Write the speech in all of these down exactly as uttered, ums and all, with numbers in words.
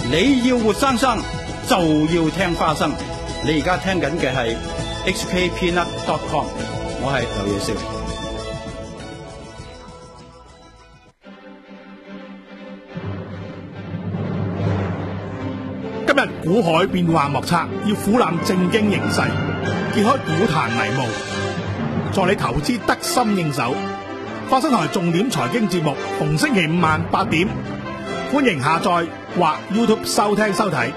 你要活生生就要聽花生。你而家聽緊嘅係 H K Peanut dot com， 我係劉耀少。 今日股海變幻莫測，要俯瞰正經形勢，揭開股壇迷霧，助你投資得心應手。花生台重點財經節目，逢星期五晚八點，歡迎下載或 YouTube 收聽收睇。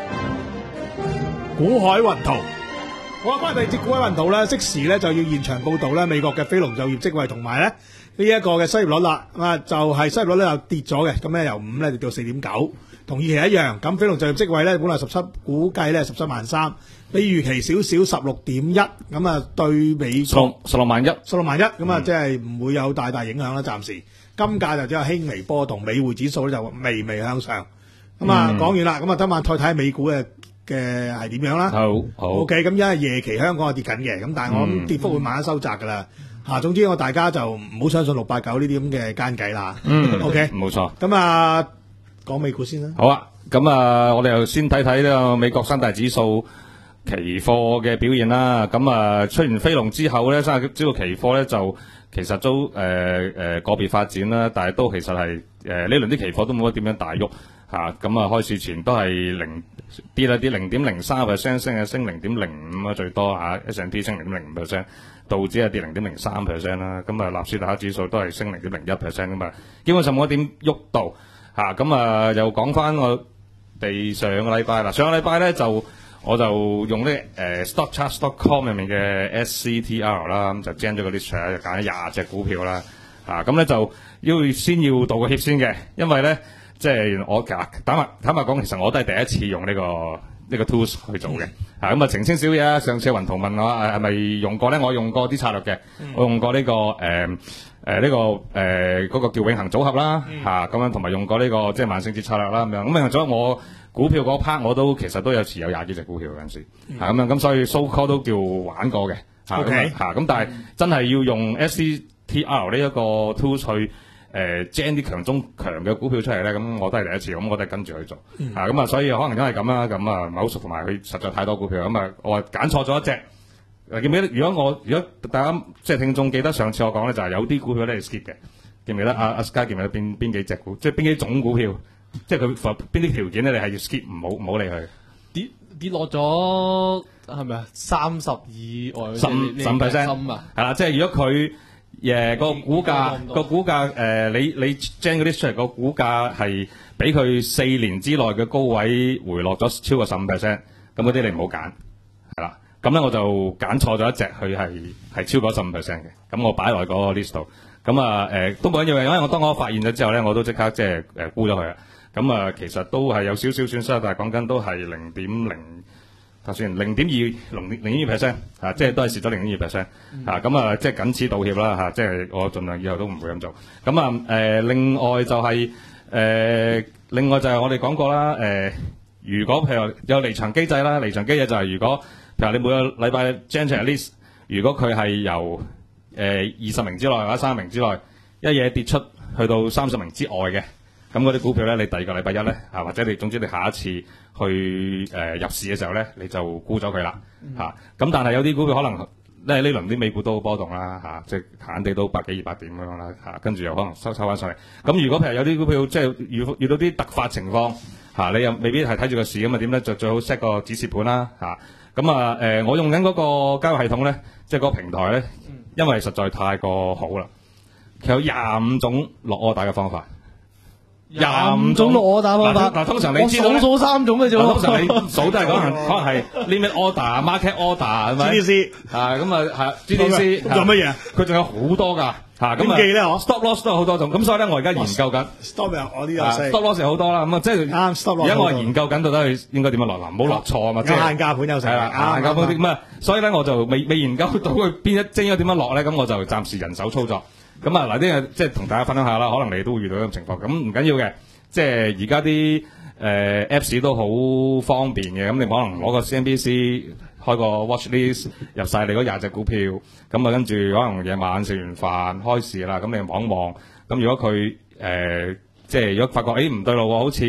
股海雲圖，好啦，翻嚟第二節股海雲圖咧，即時咧就要現場報道咧美國嘅非農就業職位同埋咧呢一個嘅失業率啦，啊就係失業率咧又跌咗嘅，咁咧由五咧跌到四點九，同預期一樣。咁非農就業職位咧本來十七，估計咧十七萬三，比預期少少十六點一，咁啊對美國十六萬一， 十六萬一，咁啊即係唔會有大大影響啦，暫時。金價就只有輕微波動，美匯指數咧就微微向上。咁啊講完啦，咁啊今晚再睇下美股嘅嘅係點樣啦。 好，好。 O K， 咁因為夜期香港係跌緊嘅，咁但係我諗跌幅會慢慢收窄噶啦。嚇，總之我大家就唔好相信六八九呢啲咁嘅奸計啦。 嗯 ，O K， 冇錯。 咁啊講美股先啦。 好啊，咁啊我哋又先睇睇呢個美國三大指數期貨嘅表現啦。咁啊出完非農之後咧，三大指數期貨咧就其實都誒誒、呃、個別發展啦，但係都其實係誒呢輪啲期貨都冇乜點樣大喐嚇。咁啊開市前都係零跌啦，跌零點零三 percent， 升啊升零點零五啊最多嚇 ，S and P 升零點零五 percent， 道指啊跌零點零三 percent 啦。咁啊納斯達克指數都係升零點零一 percent 咁啊，基本上冇一點喐到嚇。咁啊又講翻我哋上個禮拜啦，上個禮拜咧就我就用呢誒 StockCharts dot com 入面嘅 S C T R 啦，咁就 gen 咗個 list 出嚟，就揀咗廿隻股票啦。啊，咁咧就要先要道個歉先嘅，因為咧即係我坦白坦白講，其實我都係第一次用呢、這個呢、這個 tools 去做嘅。啊，咁啊澄清少嘢啊，上次雲圖問我誒係咪用過咧？我用過啲策略嘅，嗯、我用過呢、這個誒誒呢個誒嗰、呃那個叫永恆組合啦，嚇咁樣同埋用過呢、這個即係萬聖節策略啦咁樣。咁永恆組合我股票嗰 part 我都其實都有持有廿幾隻股票嗰陣時，嚇咁樣咁，所以 so call 都叫玩過嘅，嚇咁嚇咁，但係真係要用 S C T R 呢一個 tool 去誒 gen 啲強中強嘅股票出嚟咧，咁我都係第一次，咁我都係跟住去做，嚇咁啊，所以可能因為咁啦，咁啊唔係好熟，同埋佢實在太多股票，咁啊我話揀錯咗一隻。記唔記得？如果我如果大家即係聽眾記得上次我講咧，就係、是、有啲股票咧係 skip 嘅，記唔記得？阿阿 Sky 記唔記得邊邊幾隻股？即係邊幾種股票？即係佢邊啲條件咧？你係要 skip，唔好唔好理佢。 跌跌落咗係咪啊？三十以外， 十十五 percent 啊，係啦。即係如果佢誒個股價個股價誒、呃，你你 gen 嗰啲出嚟個股價係比佢四年之內嘅高位回落咗超過十五 percent， 咁嗰啲你唔好揀，係啦。咁咧我就揀錯咗一隻，佢係係超過十五 percent 嘅，咁我擺落嗰個 list 度。咁啊誒都冇緊要嘅，因為我當我發現咗之後咧，我都即刻即係誒沽咗佢啦。咁啊，其實都係有少少損失，但係講緊都係零點零，就算零點二零零點二 percent 嚇，即係都係蝕咗零點二 percent 嚇。咁啊，即係僅此道歉啦嚇，即係我盡量以後都唔會咁做。咁啊誒，另外就係、是、誒、呃，另外就係我哋講過啦誒、呃，如果譬如有離場機制啦，離場機制就係如果譬如你每個禮拜 gen 出嚟 list， 如果佢係由誒二十名之內或者三十名之內一嘢跌出去到三十名之外嘅。咁嗰啲股票咧，你第二個禮拜一咧，啊或者你總之你下一次去誒、呃、入市嘅時候咧，你就沽咗佢啦，嚇、嗯。咁、啊、但係有啲股票可能咧呢輪啲美股都好波動啦，嚇、啊，即係閒地都百幾二百點咁樣啦，嚇、啊。跟住又可能收收翻上嚟。咁如果譬如有啲股票即係遇遇到啲突發情況，嚇、啊、你又未必係睇住個市咁啊點咧？就最好 set 個指示盤啦，嚇。咁啊誒、呃，我用緊嗰個交易系統咧，即係嗰個平台咧，因為實在太過好啦，其實有廿五種落柯打嘅方法。 廿五種落柯打方法， 嗱，通常你知道我數三種嘅啫。 通常你數都係可能可能係 limit order、market order 係咪 ？G D C 啊，咁啊係 G D C， 仲有乜嘢？ 佢仲有好多㗎嚇，咁啊 stop loss 都有好多種，咁所以咧我而家研究緊 stop 又我呢度 stop loss 有好多啦，咁啊即係啱 stop loss。 而家我研究緊到底應該點樣落嗱，唔好落錯啊嘛，即係硬價盤有成係啦，硬價盤啲咁啊，所以咧我就未未研究到佢邊一即係應該點樣落咧，咁我就暫時人手操作。咁啊嗱，呢個即係同大家分享下啦，可能你都會遇到呢種情況，咁唔緊要嘅。即係而家啲誒 Apps 都好方便嘅，咁你可能攞個 C N B C 開個 watch list 入晒你嗰廿隻股票，咁啊跟住可能夜晚食完飯開市啦，咁你望一望，咁如果佢誒、呃、即係如果發覺誒唔對路喎，好似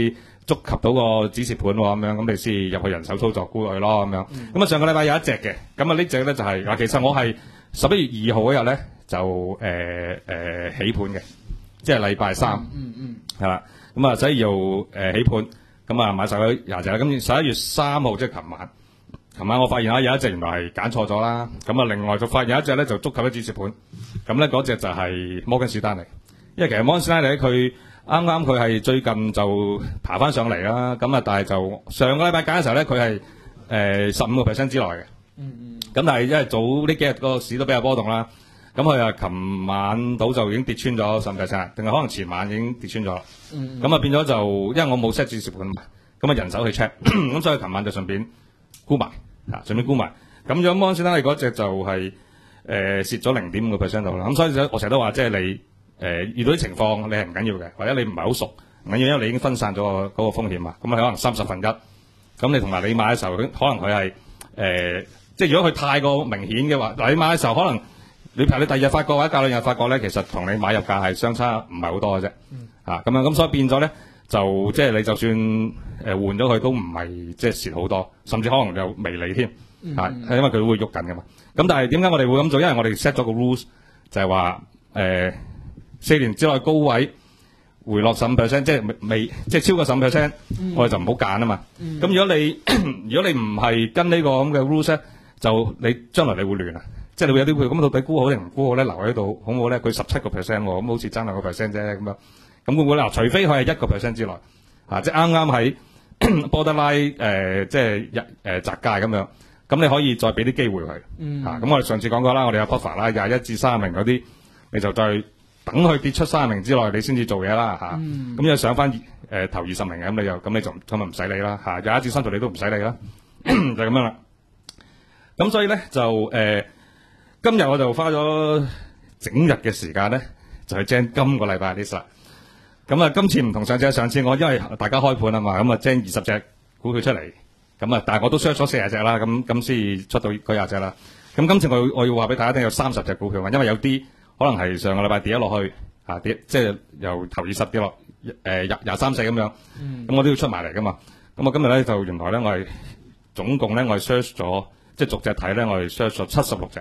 觸及到個指示盤喎咁樣，咁你先入去人手操作沽佢咯咁樣。咁、嗯、啊上個禮拜有一隻嘅，咁啊呢隻咧就係、是、嗱，其實我係十一月二號嗰日咧就誒誒、呃呃、起盤嘅，即係禮拜三， 嗯嗯， 係啦。咁啊十一號誒起盤，咁啊買晒咗廿隻啦。咁十一月三號即係琴晚，琴晚我發現啊有一隻原來係揀錯咗啦。咁啊另外就發現有一隻咧就觸及咗指示盤，咁咧嗰隻就係摩根士丹利。因為其實摩根士丹利佢啱啱佢係最近就爬翻上嚟啦，咁啊但係就上個禮拜揀嘅時候咧，佢係誒十五個 percent 之內嘅。嗯嗯。咁但係因為早呢幾日個市都比較波動啦，咁佢啊琴晚到就已經跌穿咗十五 percent，定係可能前晚已經跌穿咗啦。嗯。咁啊變咗就因為我冇 set 指示盤嘛，咁啊人手去 check，咁所以琴晚就順便沽埋，啊順便沽埋。咁樣摩根士丹利嗰隻就係誒蝕咗零點五個 percent 度啦。咁所以我成日都話即係你。誒、呃、遇到啲情況你係唔緊要嘅，或者你唔係好熟唔緊要，因為你已經分散咗個嗰個風險嘛。咁你可能三十分一，咁你同埋你買嘅時候，可能佢係誒，即係如果佢太過明顯嘅話，嗱你買嘅時候可能你譬如你第二日發覺或者隔兩日發覺咧，其實同你買入價係相差唔係好多嘅啫。嗯。啊，咁樣咁所以變咗咧，就即係你就算誒換咗佢都唔係即係蝕好多，甚至可能有微利添。嗯。啊，係因為佢會喐緊㗎嘛。咁但係點解我哋會咁做？因為我哋 set 咗個 rules 就係話誒。四年之內高位回落十五 percent， 即係未即係超過十五 percent， 我哋就唔好揀啊嘛。咁、嗯、如果你如果你唔係跟呢個咁嘅 rules 咧，就你將來你會亂啊，即係你會有啲會咁到底沽好定唔沽好咧？留喺度好唔好咧？佢十七個 percent 喎，咁好似爭兩個 percent 啫咁樣。咁會唔會咧？除非佢係一個 percent 之內，啊，即係啱啱喺 borderline 誒，即係日誒窄界咁樣，咁你可以再俾啲機會佢。嗯。啊，咁我哋上次講過啦，我哋有 buffer 啦，廿一至三十名嗰啲，你就再。等佢跌出三十名之內，你先至做嘢啦嚇。咁又、嗯、上翻誒、呃、頭二十名嘅，咁你又咁你就咁咪唔使理啦嚇。廿一至三十你都唔使理啦，就咁樣啦。咁所以咧就誒、呃，今日我就花咗整日嘅時間咧，就係將今個禮拜啲實。咁啊，今次唔同上次，上次我因為大家開盤啊嘛，咁啊將二十隻股票出嚟，咁啊，但係我都 search 咗四十隻啦，咁咁先出到嗰廿隻啦。咁今次我我要話俾大家聽，有三十隻股票啊，因為有啲。可能係上個禮拜跌咗落去，啊跌即係由頭二十跌落誒廿廿三四咁樣，咁、嗯、我都要出埋嚟噶嘛。咁我今日咧就原來咧我係總共咧我係 search 咗，即係逐隻睇咧我係 search 咗七十六隻。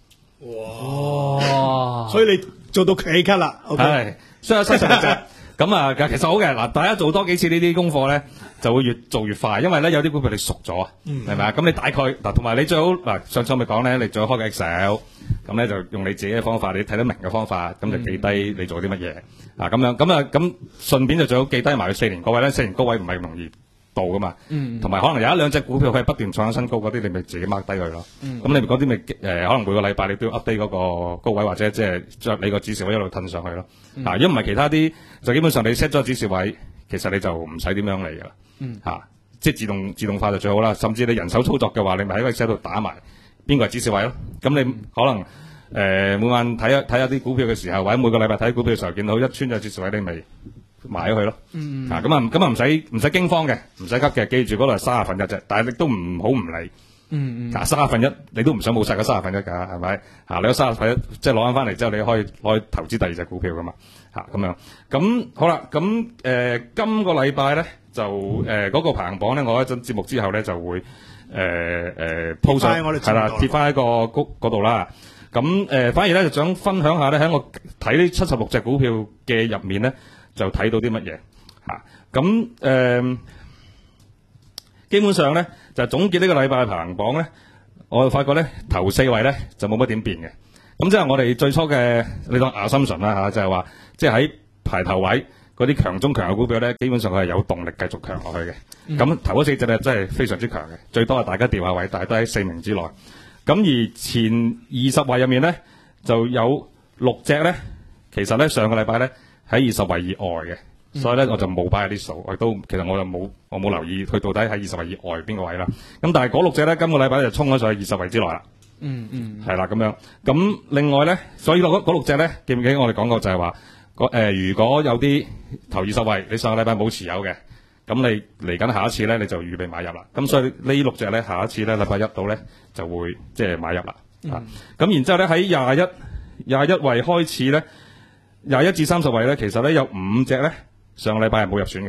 哇！所以你做到企咳啦，係 search 咗七十六隻。咁啊，其實好嘅嗱，大家做多幾次呢啲功課咧，就會越做越快，因為咧有啲股票你熟咗啊，係咪啊？咁你大概嗱，同埋你最好嗱，上次我咪講咧，你最好開個 Excel，咁咧就用你自己嘅方法，你睇得明嘅方法，咁就記低你做啲乜嘢啊，咁樣咁啊，咁順便就最好記低埋佢四年高位咧，四年高位唔係容易到噶嘛，同埋可能有一兩隻股票佢係不斷創新高嗰啲，你咪自己 mark 低佢咯。咁你嗰啲咪誒，可能每個禮拜你都要 update 嗰個高位，或者即係將你個指示位一路褪上去咯。啊，如果唔係其他啲，就基本上你 set 咗指示位，其實你就唔使點樣嚟噶啦。吓，即係自動自動化就最好啦。甚至你人手操作嘅話，你咪喺個 set 度打埋邊個係指示位咯。咁你可能誒每晚睇下睇下啲股票嘅時候，或者每個禮拜睇股票嘅時候，見到一穿咗指示位，你咪買咗佢咯。嗯，啊，咁啊，咁啊唔使唔使驚慌嘅，唔使急嘅，記住嗰度係三十分一啫，但係你都唔好唔理。嗯嗯。嗱，三十分一你都唔想冇晒嗰三十分一噶，係咪？吓，你有三十分一，即係攞翻翻嚟之後，你可以可以投資第二隻股票噶嘛。吓，咁樣。咁好啦，咁誒、呃，今個禮拜咧就誒嗰、呃那個排行榜咧，我一陣節目之後咧就會誒誒鋪上係啦，貼翻喺個谷嗰度啦。咁誒、呃，反而咧就想分享下咧，喺我睇呢七十六隻股票嘅入面咧。就睇到啲乜嘢嚇，咁、啊、誒、呃、基本上咧就總結呢個禮拜嘅排行榜咧，我就發覺咧頭四位咧就冇乜點變嘅。咁即係我哋最初嘅你當 assumption 啦嚇，就係話即係喺排頭位嗰啲強中強嘅股票咧，基本上佢係有動力繼續強落去嘅。咁、嗯、頭嗰四隻咧真係非常之強嘅，最多係大家調下位，但係都喺四名之內。咁而前二十位入面咧就有六隻咧，其實咧上個禮拜咧。喺二十位以外嘅，所以咧我就冇擺喺啲數，我都其實我就冇我冇留意佢到底喺二十位以外邊個位啦。咁但係嗰六隻咧，今個禮拜就衝咗上去二十位之內啦。嗯嗯，係啦咁樣。咁另外咧，所以嗰嗰六隻咧，記唔記得我哋講過就係話，誒、呃、如果有啲頭二十位，你上個禮拜冇持有嘅，咁你嚟緊下一次咧，你就預備買入啦。咁所以呢六隻咧，下一次咧禮拜一到咧就會即係買入啦。咁、嗯啊、然之後咧喺廿一廿一位開始咧。廿一至三十位咧，其實咧有五隻咧上個禮拜係冇入選嘅，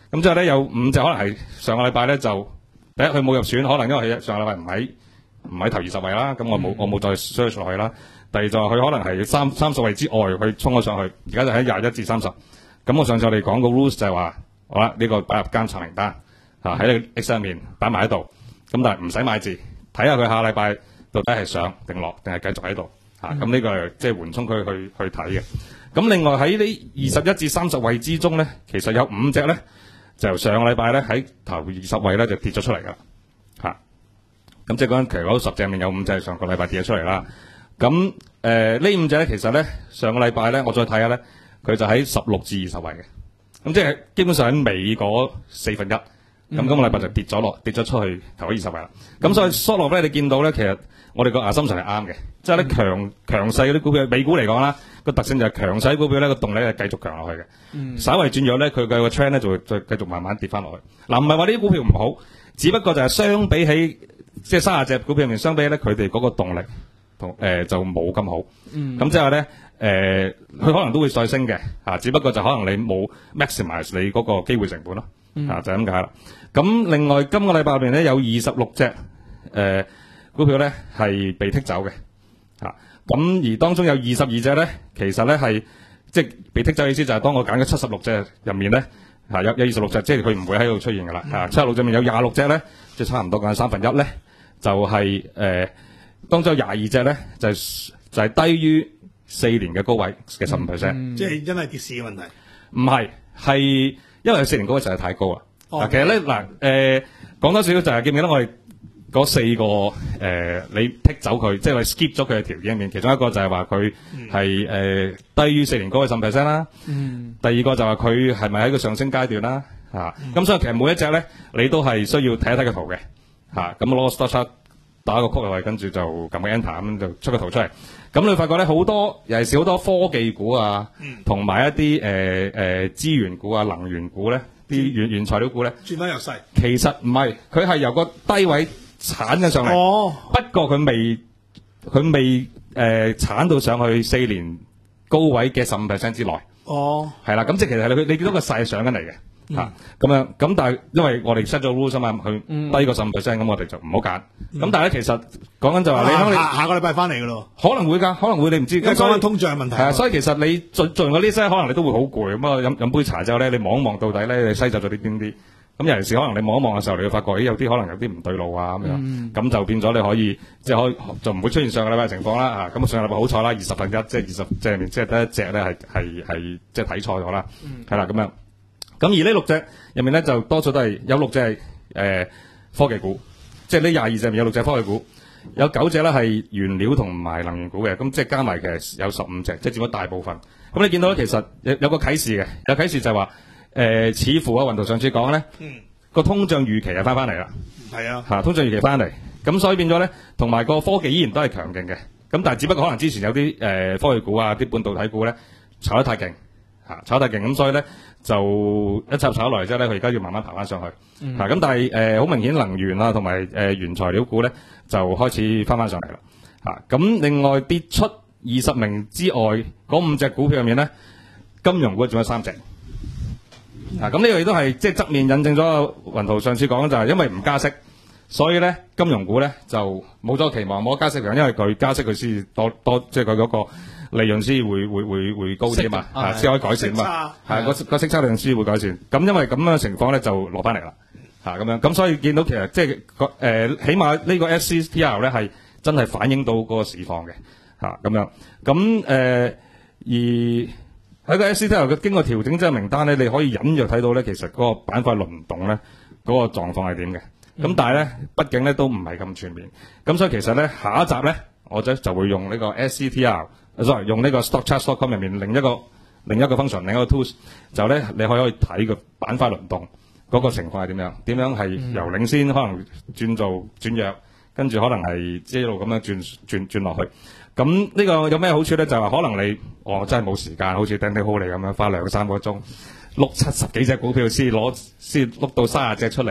咁之後咧有五隻可能係上個禮拜咧就第一佢冇入選，可能因為佢上個禮拜唔喺唔喺頭二十位啦，咁我冇、嗯、我冇再 search 落去啦。第二就係佢可能係三三十位之外佢衝咗上去，而家就喺廿一至三十。咁我上次我哋講個 rules 就係話，好啦，呢、這個擺入監察名單嚇喺你 Excel 入面擺埋喺度，咁但係唔使買字，睇下佢下禮拜到底係上定落定係繼續喺度嚇。咁、啊、呢、這個係即係緩衝佢去去睇嘅。咁另外喺呢二十一至三十位之中咧，其實有五隻咧就由上個禮拜咧喺頭二十位咧就跌咗出嚟噶嚇。咁即係講其實嗰十隻入面有五隻上個禮拜跌咗出嚟啦。咁誒、呃、呢五隻咧其實咧上個禮拜咧我再睇下咧，佢就喺十六至二十位嘅。咁即係基本上喺尾嗰四分一。咁、嗯、今個禮拜就跌咗落跌咗出去頭二十位啦。咁、嗯、所以縮落咧，你見到咧其實我哋個 assumption 係啱嘅，即係咧強強勢嗰啲股票，美股嚟講啦，個特性就係強勢股票咧個動力係繼續強落去嘅。嗯、稍為轉弱咧，佢嘅個 trend 咧就會再繼續慢慢跌翻落去。嗱，唔係話呢啲股票唔好，只不過就係相比起即係三十隻股票入面相比咧，佢哋嗰個動力同誒、呃、就冇咁好。咁、嗯、即係咧誒，佢可能都會再升嘅嚇，只不過就可能你冇 maximize 你嗰個機會成本咯。嗯、啊，就係咁解啦。咁另外今個禮拜入邊咧有二十六隻誒股票咧係被剔走嘅，嚇、啊。咁而當中有二十二隻咧，其實咧係即係被剔走嘅意思就係當我揀嘅七十六隻入面咧，嚇、啊、有有二十六隻，即係佢唔會喺度出現噶啦。嚇，七十六隻入面有廿六隻咧，即係差唔多講三分一咧，就係、是、誒、呃、當中有廿二隻咧就係、就係、是、低於四年嘅高位嘅十五 percent， 即係因為跌市嘅問題。 唔係，係。因為四年高位實在太高啦。嗱、哦，其實咧嗱，誒、呃、講多少少就係記唔記得我哋嗰四個誒、呃，你剔走佢，即係 skip 咗佢嘅條件入面，其中一個就係話佢係誒低於四年高位十 percent 啦。嗯。第二個就係佢係咪喺個上升階段啦？嚇、啊。咁、嗯、所以其實每一隻咧，你都係需要睇一睇個圖嘅。嚇、啊。咁攞個 stop chart 打個曲落去，跟住就撳個 enter 咁就出個圖出嚟。咁你會發覺咧好多，尤其是好多科技股啊，同、嗯、埋一啲誒誒資源股啊、能源股咧，啲原原材料股咧， 轉翻入勢。其實唔係，佢係由個低位鏟咗上嚟。哦。不過佢未，佢未誒鏟到上去四年高位嘅十五 percent 之內。哦。係啦，咁即係其實你你見到個勢上緊嚟嘅。吓咁樣，咁但係因為我哋 set 咗 rules 啊嘛，佢低過十五 percent，咁我哋就唔好揀。咁、嗯、但係咧，其實講緊就話你喺下下個禮拜翻嚟噶咯， 可能會噶，可能會你唔知。 因為講緊通脹問題。係啊， 所以其實你做做完嗰啲咧，可能你都會好攰。咁啊，飲飲杯茶之後咧，你望一望到底咧，你篩走咗啲邊啲。咁尤其是可能你望一望嘅時候，你會發覺，咦，有啲可能有啲唔對路啊咁樣。咁、嗯、就變咗你可以，即係可以就唔會出現上個禮拜嘅情況啦。咁上個禮拜好彩啦，二十分一，即係二十即係即係得一隻咧，係係係即係睇錯咗啦。係啦，咁樣。咁而呢六隻入面咧，就多數都係有六隻係誒科技股，即係呢廿二隻入面有六隻科技股，有九隻咧係原料同埋能源股嘅，咁即係加埋其實有十五隻，即係佔咗大部分。咁你見到咧，其實有有個啟示嘅，有啟示就係話誒，似乎啊雲圖上次講咧，個、嗯、通脹預期係翻翻嚟啦，係啊，嚇通脹預期翻嚟，咁所以變咗咧，同埋個科技依然都係強勁嘅，咁但係只不過可能之前有啲誒、呃、科技股啊，啲半導體股咧炒得太勁。嚇炒得勁，咁所以咧就一插炒落嚟之後咧，佢而家要慢慢爬翻上去。嚇、嗯、咁，但係誒好明顯能源啊同埋誒原材料股咧就開始翻翻上嚟啦。嚇咁，另外跌出二十名之外嗰五隻股票入面咧，金融股仲有三隻。嚇咁呢個亦都係即係側面印證咗雲圖上次講就係因為唔加息，所以咧金融股咧就冇咗期望，冇加息強，因為佢加息佢先多多即係佢嗰個。利潤先會會會會高啲嘛，啊先可以改善嘛，係個個息差利潤先會改善。咁因為咁樣嘅情況咧就落翻嚟啦，嚇咁樣。咁所以見到其實即係個誒，起碼呢個 S C T R 咧係真係反映到嗰個市況嘅，嚇咁樣。咁誒、呃、而喺個 S C T R 嘅經過調整之後名單咧，你可以隱約睇到咧，其實嗰個板塊輪動咧嗰個狀況係點嘅。咁、嗯、但係咧，畢竟咧都唔係咁全面。咁所以其實咧下一集咧，我就就會用呢個 S C T R。sorry， 用呢個 stock chart dot com 入面另一個另一個 function， 另一個 tools， 就咧你可以睇個板塊輪動嗰個情況係點樣，點樣係由領先可能轉做轉弱，跟住可能係即係一路咁樣轉轉轉落去。咁呢個有咩好處咧？就係話可能你我真係冇時間，好似 Danny Ho 嚟咁樣花兩三個鐘，碌七十幾隻股票先攞先碌到三十隻出嚟。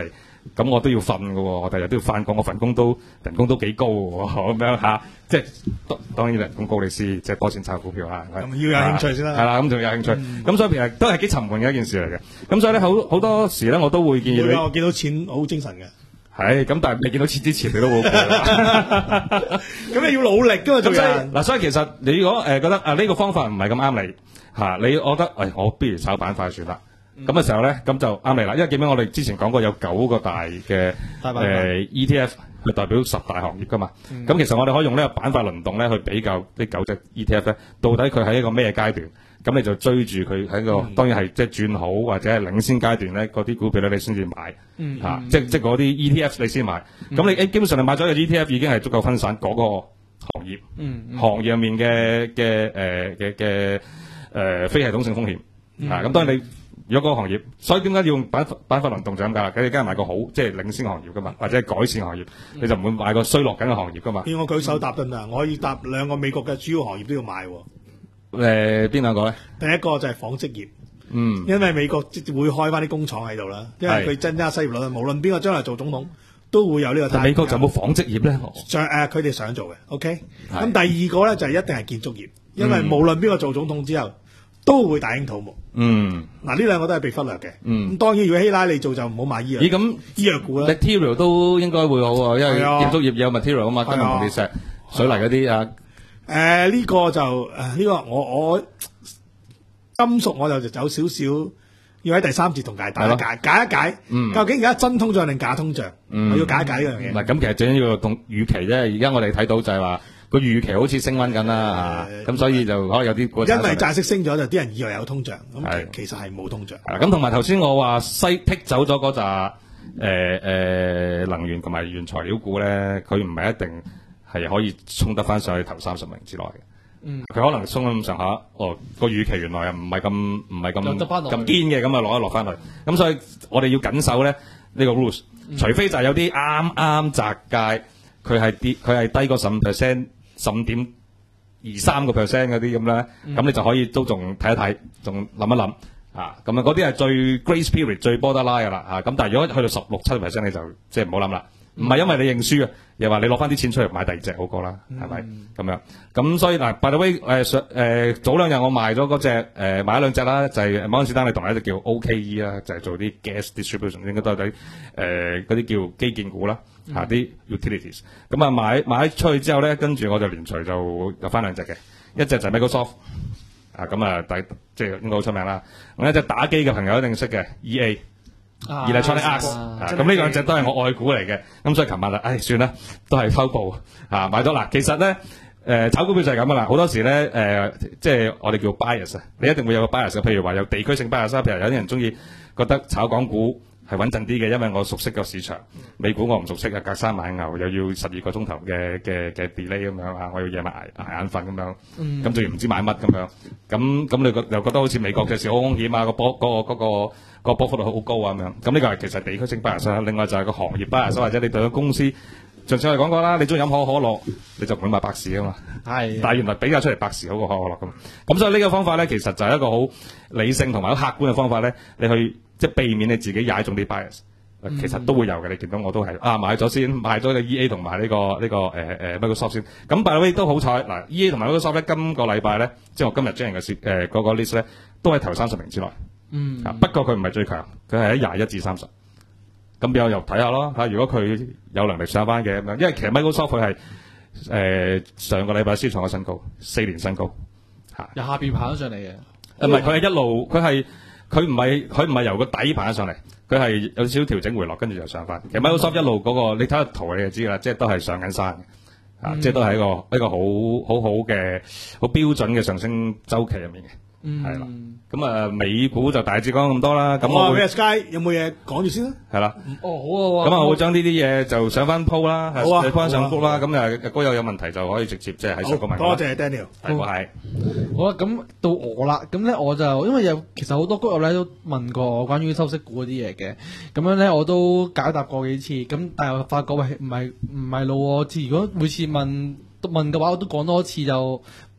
咁我都要瞓㗎喎，我第日都要翻工，我份工都人工都幾高喎，咁樣嚇，即係當當然人工高你先，即係多錢炒股票啊， 咁要有興趣先啦。 係啦，咁仲有興趣，咁、嗯、所以其實都係幾沉悶嘅一件事嚟嘅。咁所以咧，好好多時咧，我都會建議你。 我見到錢好精神嘅。 係，咁但係你見到錢之前，你都好攰。 咁你要努力㗎嘛，做人。 嗱，所以其實你如果誒、呃、覺得啊呢、這個方法唔係咁啱你嚇、啊，你我覺得誒、哎、我不如炒板塊算啦。咁、嗯、嘅時候咧，咁就啱你啦。因為記唔記得我哋之前講過有九個大嘅誒、呃、E T F 去代表十大行業㗎嘛。咁、嗯、其實我哋可以用呢個板塊輪動咧去比較呢九隻 E T F 咧，到底佢喺一個咩階段？咁你就追住佢喺個、嗯，當然係即係轉好或者係領先階段咧，嗰啲股票咧你先至買， 嗯啊嗯、 即係即係嗰啲 E T F 你先買。咁、嗯、你基本上你買咗個 E T F 已經係足夠分散嗰個行業， 嗯嗯、 行業入面嘅嘅誒嘅嘅誒非系統性風險。嗯、啊，咁當然你如果嗰個行業，所以點解要用板板塊輪動就咁解啦？咁你梗係買個好即係領先行業噶嘛，或者係改善行業，嗯、你就唔會買個衰落緊嘅行業噶嘛。 叫我舉手答得唔得？我可以答兩個美國嘅主要行業都要買。 誒邊兩個咧？ 第一個就係紡織業， 嗯，因為美國會開翻啲工廠喺度啦，因為佢增加失業率，無論邊個將來做總統都會有呢個。但美國就冇紡織業咧？ 想誒，佢哋想做嘅，OK。咁第二個咧就係一定係建築業，因為無論邊個做總統之後都會大興土木。 嗯， 嗱呢兩個都係被忽略嘅。 嗯， 咁當然如果希拉里做就唔好買醫藥。 咦咁醫藥股啦 ，material 都應該會好喎，因為建築業有 material 啊嘛，金銀銅鐵石、水泥嗰啲啊。 誒、呃、呢、這個就誒呢、呃這個我我金屬我就就走少少，要喺第三節同大家解解一解，嗯、究竟而家真通脹定假通脹？嗯、我要解一解呢樣嘢。 唔係咁，其實最緊要同預期啫。而家我哋睇到就係話個預期好似升溫緊啦，咁、呃、所以就可能有啲因為債息升咗，就啲人以為有通脹，咁其實係冇通脹。 咁同埋頭先我話西剔走咗嗰扎誒誒能源同埋原材料股咧，佢唔係一定係可以衝得翻上去頭三十名之內嘅。嗯，佢可能衝咗咁上下，哦個預期原來又唔係咁唔係咁咁堅嘅，咁啊落一落翻去。咁所以我哋要緊守咧呢個 rules，、嗯、除非就係有啲啱啱窄界，佢係跌佢係低過十五 percent， 十五點二三個 percent 嗰啲咁咧，咁、嗯、你就可以都仲睇一睇，仲諗一諗啊。咁啊嗰啲係最 grace period 最 borderline 噶啦啊。咁但係如果去到十六七 percent 你就即係唔好諗啦。唔係因為你認輸啊，又話你攞翻啲錢出嚟買第二隻好過啦，係咪咁樣？咁所以嗱 by the way 誒上誒早兩日我賣咗嗰隻誒買咗兩隻啦，就係摩根士丹利同埋一隻叫 O K E 啦，就係做啲 gas distribution， 應該都係啲誒嗰啲叫基建股啦，嚇啲 utilities。咁啊買買出去之後咧，跟住我就連隨就有翻兩隻嘅，一隻就係 Microsoft 啊，咁啊第即係應該好出名啦。另一隻打機嘅朋友一定識嘅 E A。而係 Electronic Arts，咁呢兩隻都係我愛股嚟嘅，咁所以琴日啦，唉，算啦，都係偷步啊，買咗啦。其實咧，誒、呃，炒股票就係咁噶啦，好多時咧，誒、呃，即係我哋叫 bias 啊，你一定會有個 bias 嘅，譬如話有地區性 bias，譬如有啲人中意覺得炒港股係穩陣啲嘅，因為我熟悉個市場，美股我唔熟悉啊，隔山買牛又要十二個鐘頭嘅嘅嘅 delay 咁樣啊，我要夜晚捱捱眼瞓咁樣，咁仲要唔知買乜咁樣，咁咁你覺又覺得好似美國嘅事好風險啊，個波嗰個嗰個。嗰個個波幅率好高啊咁樣，咁呢個係其實地區性 bias 啦。另外就係個行業 bias，或者你對個公司，上次我哋講過啦，你中意飲可口可樂，你就唔會買百事啊嘛。係，但係原來比較出嚟百事好過可口可樂咁。咁所以呢個方法咧，其實就係一個好理性同埋好客觀嘅方法咧，你去即係避免你自己踩中啲 bias。其實都會有嘅，你見到我都係啊買咗先，買咗個 E A 同埋呢個呢、這個誒誒 Microsoft 先。咁 by the way 都好彩嗱 ，E A 同埋 Microsoft 咧，今個禮拜咧，即係我今日將人嘅誒嗰個 list 咧，都係頭三十名之內。嗯，啊，不過佢唔係最強，佢係喺廿一至三十。咁比較又睇下咯，嚇，如果佢有能力上翻嘅咁樣，因為其實 Microsoft 佢係誒上個禮拜先創咗新高，四年新高嚇。 由下邊爬咗上嚟嘅。 唔係，佢係一路，佢係佢唔係佢唔係由個底爬咗上嚟，佢係有少少調整回落，跟住就上翻。其實 Microsoft 一路嗰、那個，你睇下圖你就知啦，即係都係上緊山嘅，啊、嗯，即係都係一個一個好好好嘅好標準嘅上升週期入面嘅。嗯，係啦，咁啊，美股就大致講咁多啦。咁我 Sky 有冇嘢講住先啦？ 係啦， 哦，好啊， 咁啊，我會將呢啲嘢就上翻鋪啦， 好啊， 翻上鋪啦。咁啊，嗰有有問題就可以直接即係喺上個問題。 多謝 Daniel， 係我係。 好啊，咁到我啦。咁咧我就因為有其實好多股友咧都問過我關於收息股嗰啲嘢嘅，咁樣咧我都解答過幾次。咁但係我發覺喂唔係唔係路喎，似如果每次問問嘅話，我都講多次就。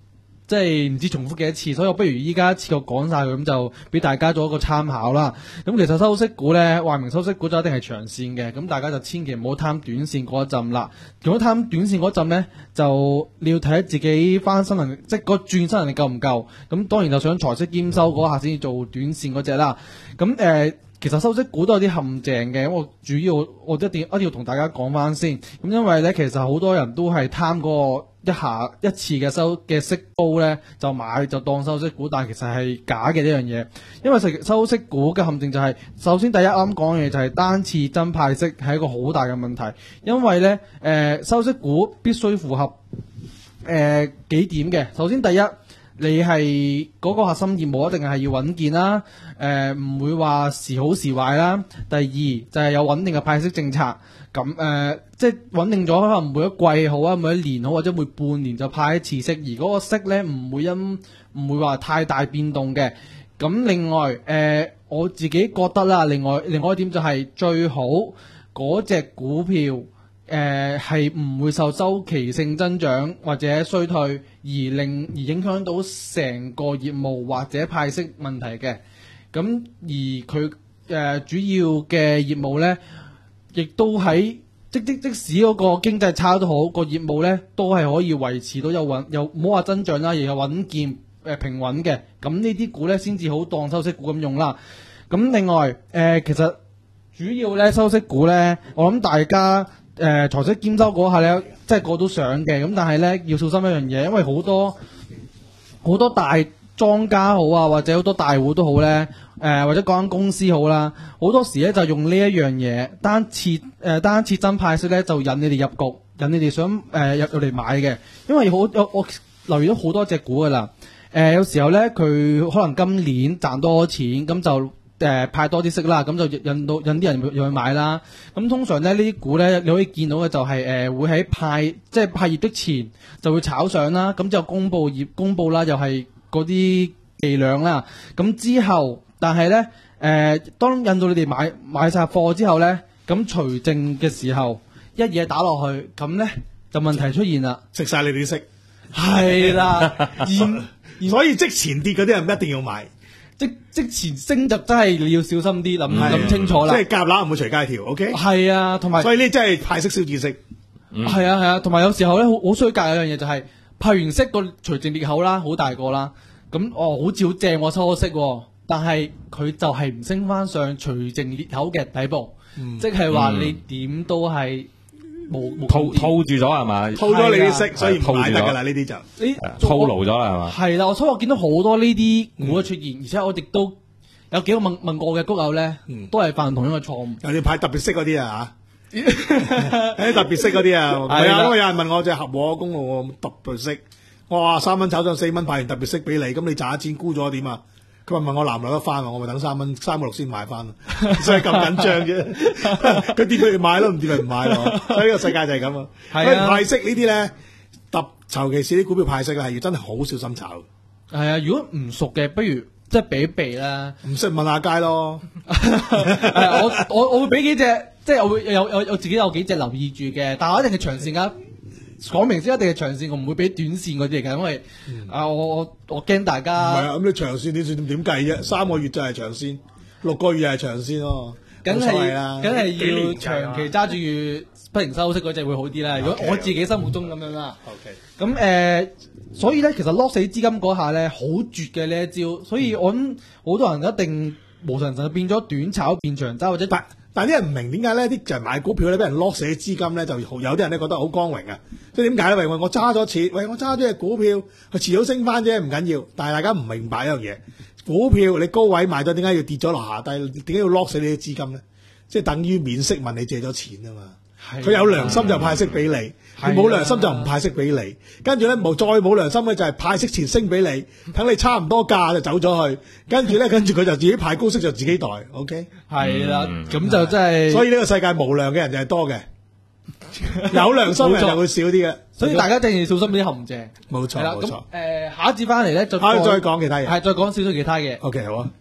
即係唔知重複幾多次，所以我不如依家一次過講晒佢，咁就俾大家做一個參考啦。咁其實收息股咧，話明收息股就一定係長線嘅，咁大家就千祈唔好貪短線嗰一陣啦。如果貪短線嗰陣咧，就你要睇下自己翻身能力，即係個轉身能力夠唔夠。咁當然就想財息兼收嗰下先至做短線嗰隻啦。咁誒、呃，其實收息股都有啲陷阱嘅，我主要我一定一定要同大家講翻先。咁因為咧，其實好多人都係貪嗰個一下一次嘅收嘅息高咧，就買就當收息股，但係其實係假嘅呢樣嘢。因為食收息股嘅陷阱就係、是，首先第一啱講嘅就係單次增派息係一個好大嘅問題。因為咧，誒、呃、收息股必須符合誒、呃、幾點嘅。首先第一，你係嗰個核心業務一定係要穩健啦，誒、呃、唔會話時好時壞啦。第二就係、是、有穩定嘅派息政策，咁誒、呃、即係穩定咗，可能每一季好啊，每一年好，或者每半年就派一次息，而嗰個息咧唔會因唔會話太大變動嘅。咁另外誒、呃、我自己覺得啦，另外另外一點就係最好嗰隻股票。誒係唔會受周期性增長或者衰退而令而影響到成個業務或者派息問題嘅，咁而佢誒、呃、主要嘅業務呢，亦都喺即即即使嗰個經濟差都好，個業務呢都係可以維持到有穩有唔好話增長啦，亦有穩健誒、呃、平穩嘅，咁呢啲股呢，先至好當收息股咁用啦。咁另外誒、呃、其實主要呢收息股呢，我諗大家。誒、呃、財息兼收嗰下咧，即係個都想嘅，咁但係咧要小心一樣嘢，因為好多好多大莊家好啊，或者好多大戶都好咧，誒、呃、或者嗰間公司好啦，好多時咧就用呢一樣嘢單次誒、呃、單次增派息咧，就引你哋入局，引你哋想誒、呃、入入嚟買嘅，因為好有我留意咗好多隻股噶啦，誒、呃、有時候咧佢可能今年賺多錢，咁就。誒、呃、派多啲息啦，咁就引到引啲人入去買啦。咁通常咧呢啲股咧，你可以見到嘅就係、是、誒、呃、會喺派即係派業績前就會炒上啦。咁就公佈業公佈啦，又係嗰啲伎倆啦。咁之後，但係咧誒，當引到你哋買買曬貨之後咧，咁除淨嘅時候一嘢打落去，咁咧就問題出現啦， 食晒你哋啲息。 係啦， 所以即前跌嗰啲人唔一定要買。 即即前升就真係你要小心啲，諗諗清楚啦。 即係夾乸唔會隨街跳 ，OK？ 係啊，同埋所以呢真係派息小知識。係、 嗯、啊係啊，同埋有時候咧好好衰格有樣嘢就係、是、派完息個除淨裂口啦，好大個啦。咁哦好似好正我收咗息、哦，但係佢就係唔升翻上除淨裂口嘅底部，嗯、即係話你點都係。 套套住咗係嘛？ 套咗你啲息，所以唔買得噶啦。呢啲就你套牢咗啦係嘛？ 係啦，所以我見到好多呢啲股嘅出現，嗯、而且我亦都有幾個問問過嘅谷友咧，嗯、都係犯同樣嘅錯誤。有啲派特別息嗰啲啊嚇，啲特別息嗰啲啊，係啊，因為有人問我隻合和公路特別息，我話三蚊炒上四蚊派完特別息俾你，咁你賺一錢沽咗點啊？佢話問我拿唔拿得翻，我咪等三蚊三個六先買翻，所以咁緊張啫。佢跌佢買咯，唔跌咪唔買咯。所以呢個世界就係咁啊。係啊，派息呢啲咧，特尤其是啲股票派息咧，係要真係好小心炒。 係啊，如果唔熟嘅，不如即係避一避啦。 唔識問下街咯。 我我我會俾幾隻，即係我會有有有自己有幾隻留意住嘅，但係我一定係長線噶。講明先一定係長線，我唔會俾短線嗰啲嚟嘅，因為、嗯、啊我我我驚大家。唔係啊，咁你長線短線點計啫？三個月就係長線，六個月又係長線咯。梗係啦，梗係要長期揸住不停收息嗰隻會好啲啦。Okay, 如果我自己心目中咁樣啦。OK。咁誒、呃，所以咧，其實 lock 死資金嗰下咧，好絕嘅呢一招。所以我諗好多人一定無神神變咗短炒變長揸或者。但係啲人唔明點解咧？啲就係買股票咧，俾人 lock 死資金咧，就有啲人咧覺得好光榮啊！即係點解咧？喂，我揸咗錢，喂，我揸咗隻股票，佢遲早升翻啫，唔緊要。但係大家唔明白一樣嘢，股票你高位買咗，點解要跌咗落下低？點解要 lock 死你啲資金咧？即係等於免息問你借咗錢啊嘛！佢有良心就派息俾你，佢冇良心就唔派息俾你。跟住咧冇再冇良心咧，就係派息前升俾你，等你差唔多價就走咗去。跟住咧，跟住佢就自己派高息就自己袋。OK， 係啦，咁就真係。所以呢個世界無良嘅人就係多嘅，有良心嘅人就會少啲嘅。所以大家一定要小心啲陷阱。冇錯，冇錯。誒，下一節翻嚟咧，就再再講其他嘢。係，再講少少其他嘢。OK， 好啊。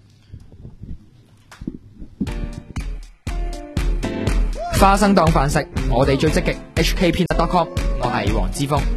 花生當飯食，我哋最積極。H K Peanut dot com， 我係黃之鋒。